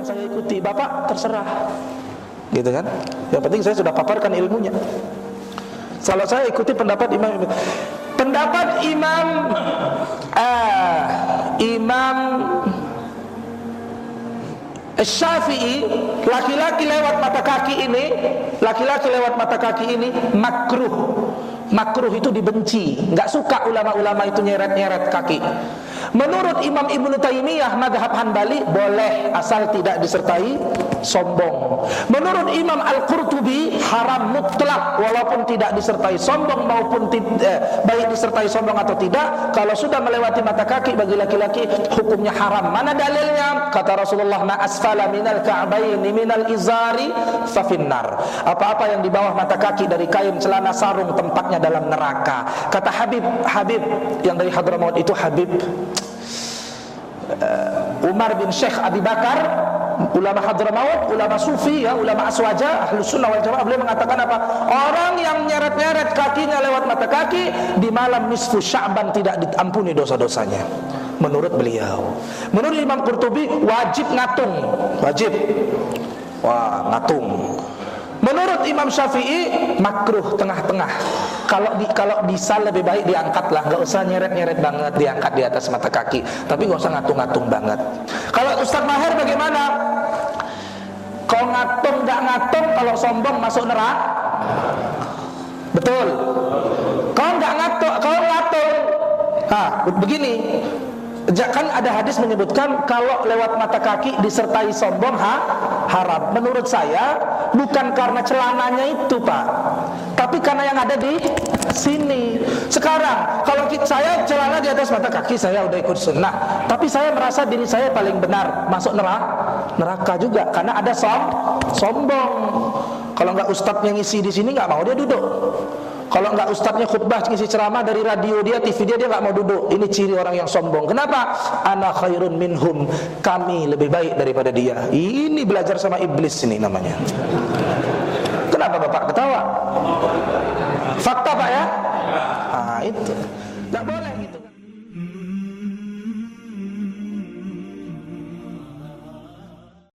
yang saya ikuti, Bapak terserah. Gitu kan? Yang penting saya sudah paparkan ilmunya. Kalau saya ikuti pendapat Imam Syafi'i, laki-laki lewat mata kaki ini makruh. Makruh itu dibenci, enggak suka ulama-ulama itu nyeret-nyeret kaki. Menurut Imam Ibnu Taimiyah mazhab Hanbali boleh asal tidak disertai sombong. Menurut Imam Al-Qurtubi haram mutlak walaupun tidak disertai sombong maupun baik disertai sombong atau tidak. Kalau sudah melewati mata kaki bagi laki-laki hukumnya haram. Mana dalilnya? Kata Rasulullah, ma asfala minal ka'baini minal izari fa finnar. Apa-apa yang di bawah mata kaki dari kain, celana, sarung tempatnya dalam neraka. Kata Habib yang dari Hadramaut itu Habib Umar bin Syekh Abi Bakar, ulama Hadramaut, ulama Sufi ya, ulama Aswaja, Ahlus Sunnah wal Jamaah, beliau mengatakan apa? Orang yang nyeret-nyeret kakinya lewat mata kaki di malam nisfu Sya'ban tidak diampuni dosa-dosanya. Menurut beliau. Menurut Imam Qurtubi wajib ngatung, wajib. Wah, ngatung. Menurut Imam Syafi'i makruh tengah-tengah. Kalau bisa lebih baik diangkatlah, nggak usah nyeret-nyeret banget, diangkat di atas mata kaki. Tapi nggak usah ngatung-ngatung banget. Kalau Ustaz Maher bagaimana? Kalau ngatung nggak ngatung, kalau sombong masuk neraka. Betul. Kalau nggak ngatung, kalau ngatung, begini. Kan ada hadis menyebutkan kalau lewat mata kaki disertai sombong haram. Menurut saya bukan karena celananya itu, Pak, tapi karena yang ada di sini. Sekarang kalau saya celana di atas mata kaki, saya udah ikut sunnah, tapi saya merasa diri saya paling benar, masuk neraka juga karena ada sombong. Kalau nggak ustadznya ngisi di sini nggak mau dia duduk. Kalau enggak ustadznya khutbah ngisi ceramah dari radio dia, TV dia enggak mau duduk. Ini ciri orang yang sombong. Kenapa? Ana khairun minhum. Kami lebih baik daripada dia. Ini belajar sama iblis ini namanya. Kenapa Bapak ketawa? Fakta Pak ya? Itu.